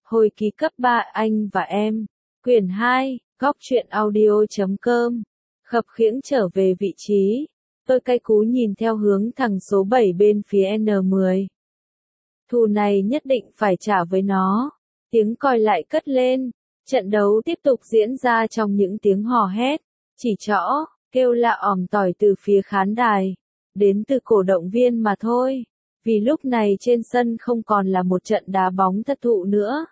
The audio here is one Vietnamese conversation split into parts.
Hồi ký cấp 3 anh và em. Quyển 2, góc truyện audio.com. Khập khiễng trở về vị trí. Tôi cay cú nhìn theo hướng thằng số 7 bên phía N10. Thù này nhất định phải trả với nó. Tiếng còi lại cất lên. Trận đấu tiếp tục diễn ra trong những tiếng hò hét, chỉ trỏ, kêu la ỏm tỏi từ phía khán đài. Đến từ cổ động viên mà thôi. Vì lúc này trên sân không còn là một trận đá bóng thật thụ nữa,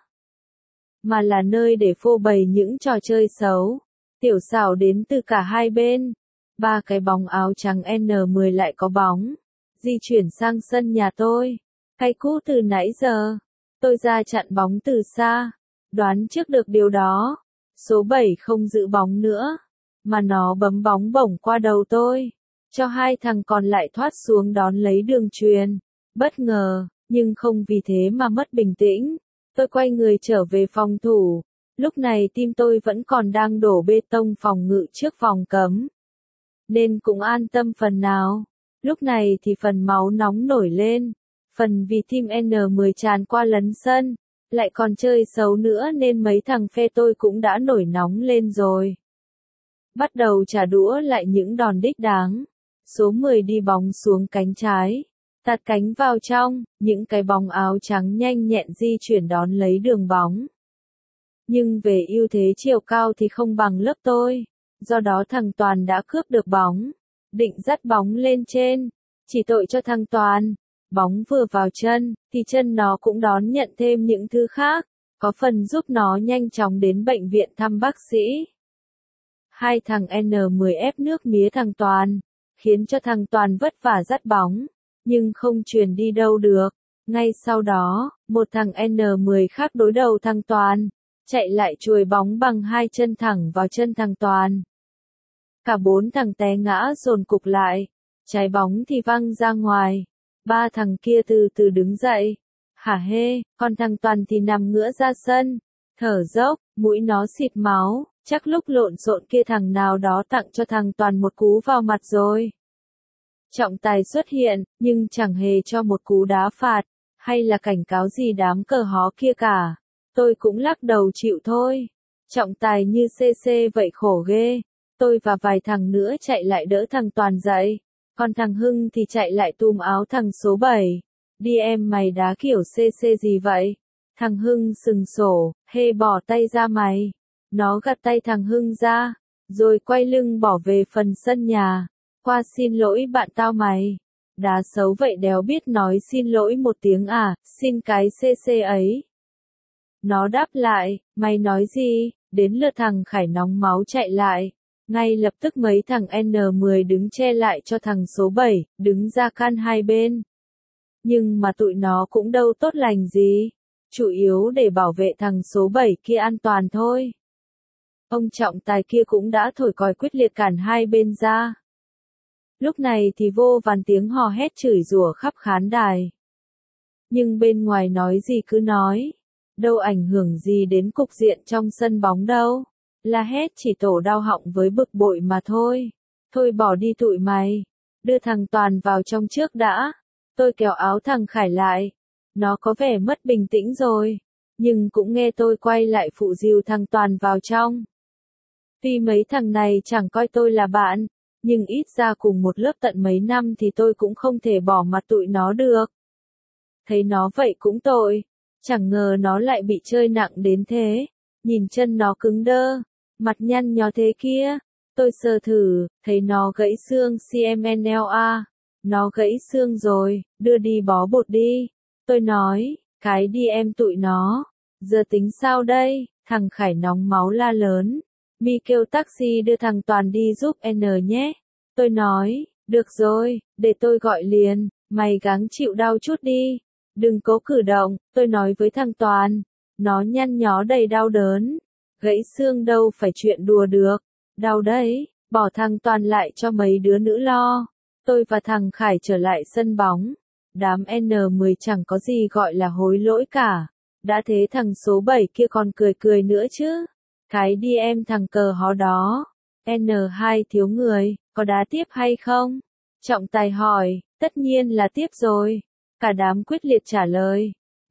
mà là nơi để phô bày những trò chơi xấu, tiểu xảo đến từ cả hai bên. Ba cái bóng áo trắng N10 lại có bóng, di chuyển sang sân nhà tôi. Cay cú từ nãy giờ, tôi ra chặn bóng từ xa, đoán trước được điều đó. Số 7 không giữ bóng nữa, mà nó bấm bóng bổng qua đầu tôi, cho hai thằng còn lại thoát xuống đón lấy đường chuyền. Bất ngờ, nhưng không vì thế mà mất bình tĩnh. Tôi quay người trở về phòng thủ. Lúc này tim tôi vẫn còn đang đổ bê tông phòng ngự trước vòng cấm, nên cũng an tâm phần nào. Lúc này thì phần máu nóng nổi lên. Phần vì team N10 tràn qua lấn sân, lại còn chơi xấu nữa nên mấy thằng phe tôi cũng đã nổi nóng lên rồi. Bắt đầu trả đũa lại những đòn đích đáng. Số 10 đi bóng xuống cánh trái, tạt cánh vào trong, những cái bóng áo trắng nhanh nhẹn di chuyển đón lấy đường bóng. Nhưng về ưu thế chiều cao thì không bằng lớp tôi, do đó thằng Toàn đã cướp được bóng, định dắt bóng lên trên, chỉ tội cho thằng Toàn. Bóng vừa vào chân, thì chân nó cũng đón nhận thêm những thứ khác, có phần giúp nó nhanh chóng đến bệnh viện thăm bác sĩ. Hai thằng N10 ép nước mía thằng Toàn, khiến cho thằng Toàn vất vả dắt bóng, nhưng không truyền đi đâu được. Ngay sau đó, một thằng N10 khác đối đầu thằng Toàn, chạy lại chuồi bóng bằng hai chân thẳng vào chân thằng Toàn. Cả bốn thằng té ngã dồn cục lại, trái bóng thì văng ra ngoài. Ba thằng kia từ từ đứng dậy, hả hê, còn thằng Toàn thì nằm ngửa ra sân, thở dốc, mũi nó xịt máu, chắc lúc lộn xộn kia thằng nào đó tặng cho thằng Toàn một cú vào mặt rồi. Trọng tài xuất hiện, nhưng chẳng hề cho một cú đá phạt, hay là cảnh cáo gì đám cờ hó kia cả. Tôi cũng lắc đầu chịu thôi. Trọng tài như CC vậy khổ ghê. Tôi và vài thằng nữa chạy lại đỡ thằng Toàn dậy. Còn thằng Hưng thì chạy lại túm áo thằng số 7. Đi em mày đá kiểu CC gì vậy? Thằng Hưng sừng sổ, hê bỏ tay ra mày. Nó gạt tay thằng Hưng ra, rồi quay lưng bỏ về phần sân nhà. Qua xin lỗi bạn tao mày. Đá xấu vậy đéo biết nói xin lỗi một tiếng à, xin cái CC ấy. Nó đáp lại, mày nói gì? Đến lượt thằng Khải nóng máu chạy lại. Ngay lập tức mấy thằng N10 đứng che lại cho thằng số 7, đứng ra can hai bên. Nhưng mà tụi nó cũng đâu tốt lành gì. Chủ yếu để bảo vệ thằng số 7 kia an toàn thôi. Ông trọng tài kia cũng đã thổi còi quyết liệt cản hai bên ra. Lúc này thì vô vàn tiếng hò hét chửi rủa khắp khán đài. Nhưng bên ngoài nói gì cứ nói. Đâu ảnh hưởng gì đến cục diện trong sân bóng đâu. La hét chỉ tổ đau họng với bực bội mà thôi. Thôi bỏ đi tụi mày. Đưa thằng Toàn vào trong trước đã. Tôi kéo áo thằng Khải lại. Nó có vẻ mất bình tĩnh rồi. Nhưng cũng nghe tôi quay lại phụ dìu thằng Toàn vào trong. Tuy mấy thằng này chẳng coi tôi là bạn, nhưng ít ra cùng một lớp tận mấy năm thì tôi cũng không thể bỏ mặt tụi nó được. Thấy nó vậy cũng tội. Chẳng ngờ nó lại bị chơi nặng đến thế. Nhìn chân nó cứng đơ, mặt nhăn nhó thế kia. Tôi sờ thử, thấy nó gãy xương CMNLA. Nó gãy xương rồi, đưa đi bó bột đi. Tôi nói, cái đi em tụi nó. Giờ tính sao đây? Thằng Khải nóng máu la lớn. Mi kêu taxi đưa thằng Toàn đi giúp N nhé. Tôi nói, được rồi, để tôi gọi liền. Mày gắng chịu đau chút đi. Đừng cố cử động, tôi nói với thằng Toàn. Nó nhăn nhó đầy đau đớn. Gãy xương đâu phải chuyện đùa được. Đau đấy, bỏ thằng Toàn lại cho mấy đứa nữ lo. Tôi và thằng Khải trở lại sân bóng. Đám N10 chẳng có gì gọi là hối lỗi cả. Đã thế thằng số 7 kia còn cười cười nữa chứ. Cái đi em thằng cờ hó đó. N2 thiếu người, có đá tiếp hay không? Trọng tài hỏi, tất nhiên là tiếp rồi. Cả đám quyết liệt trả lời.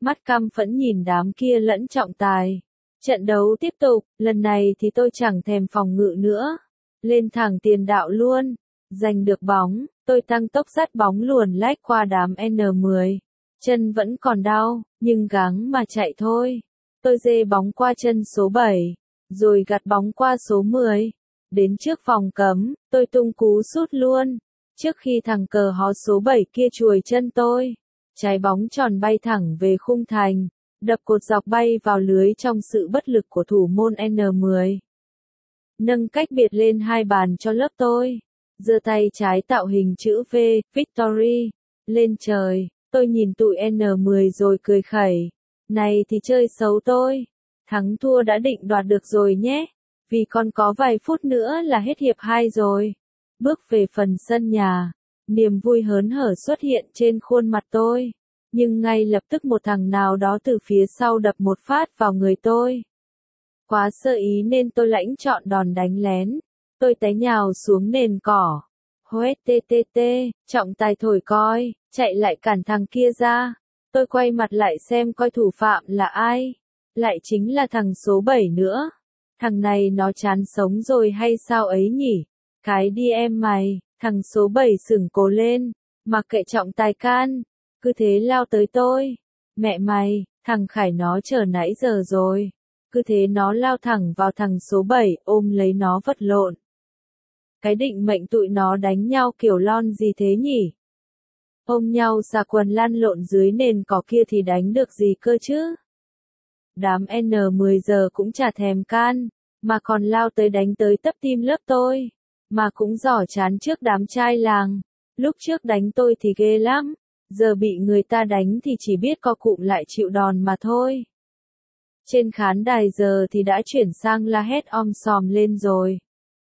mắt căm phẫn nhìn đám kia lẫn trọng tài. Trận đấu tiếp tục, lần này thì tôi chẳng thèm phòng ngự nữa. Lên thẳng tiền đạo luôn. Giành được bóng, tôi tăng tốc dắt bóng luồn lách qua đám N10. Chân vẫn còn đau, nhưng gắng mà chạy thôi. Tôi dê bóng qua chân số 7, rồi gạt bóng qua số 10. Đến trước vòng cấm, tôi tung cú sút luôn. Trước khi thằng cờ hó số 7 kia chuồi chân tôi. Trái bóng tròn bay thẳng về khung thành, đập cột dọc bay vào lưới trong sự bất lực của thủ môn N10. Nâng cách biệt lên 2 bàn cho lớp tôi. Giơ tay trái tạo hình chữ V, Victory, lên trời. Tôi nhìn tụi N10 rồi cười khẩy. Này thì chơi xấu tôi. Thắng thua đã định đoạt được rồi nhé. Vì còn có vài phút nữa là hết hiệp 2 rồi. Bước về phần sân nhà. Niềm vui hớn hở xuất hiện trên khuôn mặt tôi. Nhưng ngay lập tức một thằng nào đó từ phía sau đập một phát vào người tôi. Quá sơ ý nên tôi lãnh chọn đòn đánh lén. Tôi té nhào xuống nền cỏ. Hoét tê tê tê, trọng tài thổi còi, chạy lại cản thằng kia ra. Tôi quay mặt lại xem coi thủ phạm là ai. Lại chính là thằng số 7 nữa. Thằng này nó chán sống rồi hay sao ấy nhỉ? Cái đi em mày, thằng số 7 sửng cổ lên, mặc kệ trọng tài can, cứ thế lao tới tôi. Mẹ mày, thằng Khải nó chờ nãy giờ rồi. Cứ thế nó lao thẳng vào thằng số 7 ôm lấy nó vật lộn. Cái định mệnh tụi nó đánh nhau kiểu lon gì thế nhỉ? Ôm nhau xà quần lăn lộn dưới nền cỏ kia thì đánh được gì cơ chứ? Đám N10 giờ cũng chả thèm can, mà còn lao tới đánh tới tấp tim lớp tôi. Mà cũng giỏ chán trước đám trai làng. Lúc trước đánh tôi thì ghê lắm. Giờ bị người ta đánh thì chỉ biết co cụm lại chịu đòn mà thôi. Trên khán đài giờ thì đã chuyển sang la hét om sòm lên rồi.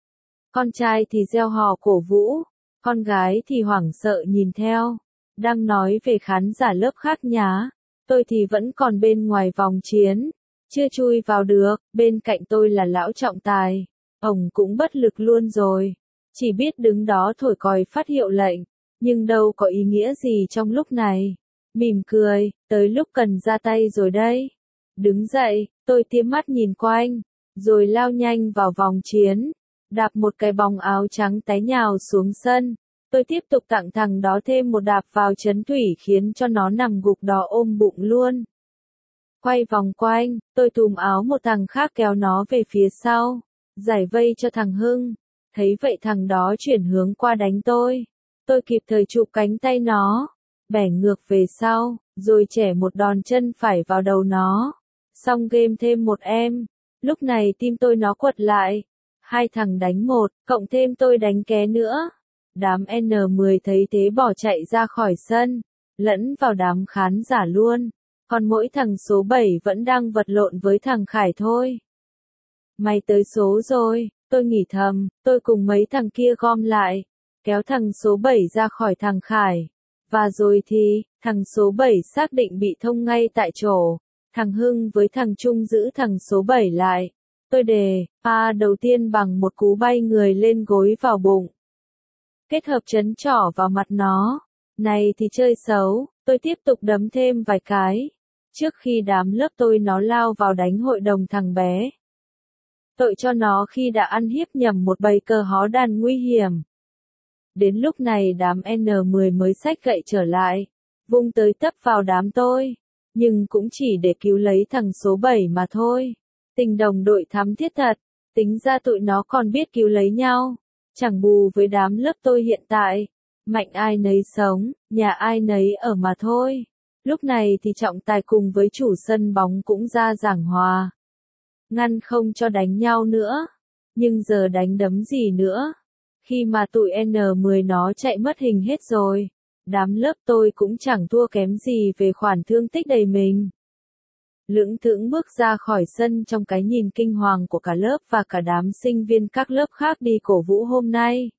Con trai thì reo hò cổ vũ, con gái thì hoảng sợ nhìn theo. Đang nói về khán giả lớp khác nhá. Tôi thì vẫn còn bên ngoài vòng chiến. Chưa chui vào được, bên cạnh tôi là lão trọng tài. Ông cũng bất lực luôn rồi. Chỉ biết đứng đó thổi còi phát hiệu lệnh. Nhưng đâu có ý nghĩa gì trong lúc này. Mỉm cười, tới lúc cần ra tay rồi đây. Đứng dậy, tôi tiêm mắt nhìn quanh. Rồi lao nhanh vào vòng chiến. Đạp một cái bóng áo trắng té nhào xuống sân. Tôi tiếp tục tặng thằng đó thêm một đạp vào trấn thủy khiến cho nó nằm gục đó ôm bụng luôn. Quay vòng quanh, tôi túm áo một thằng khác kéo nó về phía sau. Giải vây cho thằng Hưng. Thấy vậy thằng đó chuyển hướng qua đánh tôi. Tôi kịp thời chụp cánh tay nó. Bẻ ngược về sau, rồi chẻ một đòn chân phải vào đầu nó. Xong game thêm một em. Lúc này tim tôi nó quật lại. 2 thằng đánh 1, cộng thêm tôi đánh ké nữa. Đám N10 thấy thế bỏ chạy ra khỏi sân. Lẫn vào đám khán giả luôn. Còn mỗi thằng số 7 vẫn đang vật lộn với thằng Khải thôi. Mày tới số rồi, tôi nghĩ thầm, tôi cùng mấy thằng kia gom lại. Kéo thằng số 7 ra khỏi thằng Khải. Và rồi thì, thằng số 7 xác định bị thông ngay tại chỗ. Thằng Hưng với thằng Trung giữ thằng số 7 lại. Tôi đề, đầu tiên bằng một cú bay người lên gối vào bụng. Kết hợp chấn trỏ vào mặt nó. Này thì chơi xấu, tôi tiếp tục đấm thêm vài cái. Trước khi đám lớp tôi nó lao vào đánh hội đồng thằng bé. Tội cho nó khi đã ăn hiếp nhầm một bầy cờ hó đàn nguy hiểm. Đến lúc này đám N10 mới xách gậy trở lại. Vung tới tấp vào đám tôi. Nhưng cũng chỉ để cứu lấy thằng số 7 mà thôi. Tình đồng đội thắm thiết thật. Tính ra tụi nó còn biết cứu lấy nhau. Chẳng bù với đám lớp tôi hiện tại. Mạnh ai nấy sống, nhà ai nấy ở mà thôi. Lúc này thì trọng tài cùng với chủ sân bóng cũng ra giảng hòa. Ngăn không cho đánh nhau nữa. Nhưng giờ đánh đấm gì nữa. Khi mà tụi N10 nó chạy mất hình hết rồi. Đám lớp tôi cũng chẳng thua kém gì về khoản thương tích đầy mình. Lững thững bước ra khỏi sân trong cái nhìn kinh hoàng của cả lớp và cả đám sinh viên các lớp khác đi cổ vũ hôm nay.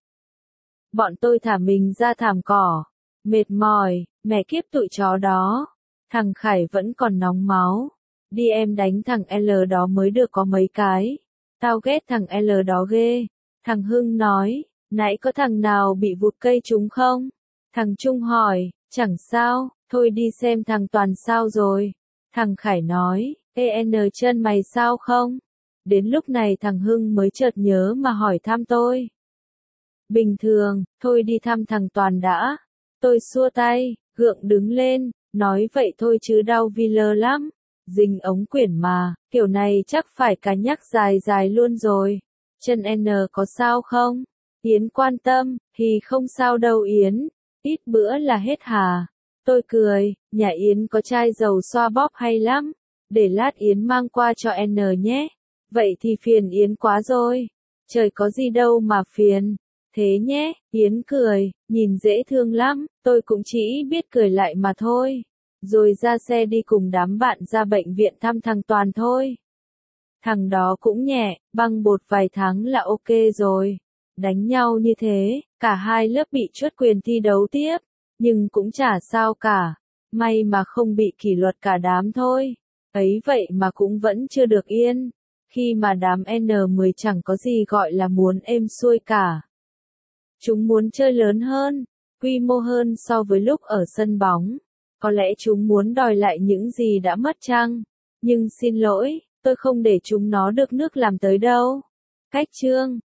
Bọn tôi thả mình ra thảm cỏ. Mệt mỏi, mẹ kiếp tụi chó đó. Thằng Khải vẫn còn nóng máu. Đi em đánh thằng L đó mới được có mấy cái. Tao ghét thằng L đó ghê. Thằng Hưng nói, nãy có thằng nào bị vụt cây trúng không? Thằng Trung hỏi, chẳng sao, thôi đi xem thằng Toàn sao rồi. Thằng Khải nói, EN chân mày sao không? Đến lúc này thằng Hưng mới chợt nhớ mà hỏi thăm tôi. Bình thường, thôi đi thăm thằng Toàn đã. Tôi xua tay, gượng đứng lên, nói vậy thôi chứ đau vi lơ lắm. Dính ống quyển mà, kiểu này chắc phải cả nhắc dài dài luôn rồi. Chân N có sao không? Yến quan tâm, thì không sao đâu Yến, ít bữa là hết hà. Tôi cười, nhà Yến có chai dầu xoa bóp hay lắm, để lát Yến mang qua cho N nhé. Vậy thì phiền Yến quá rồi. Trời có gì đâu mà phiền. Thế nhé, Yến cười, nhìn dễ thương lắm, tôi cũng chỉ biết cười lại mà thôi. Rồi ra xe đi cùng đám bạn ra bệnh viện thăm thằng Toàn thôi. Thằng đó cũng nhẹ, băng bột vài tháng là ok rồi. Đánh nhau như thế, cả hai lớp bị truất quyền thi đấu tiếp, nhưng cũng chả sao cả. May mà không bị kỷ luật cả đám thôi. Ấy vậy mà cũng vẫn chưa được yên. Khi mà đám N10 chẳng có gì gọi là muốn êm xuôi cả. Chúng muốn chơi lớn hơn, quy mô hơn so với lúc ở sân bóng. Có lẽ chúng muốn đòi lại những gì đã mất chăng? Nhưng xin lỗi, tôi không để chúng nó được nước làm tới đâu. Cách chương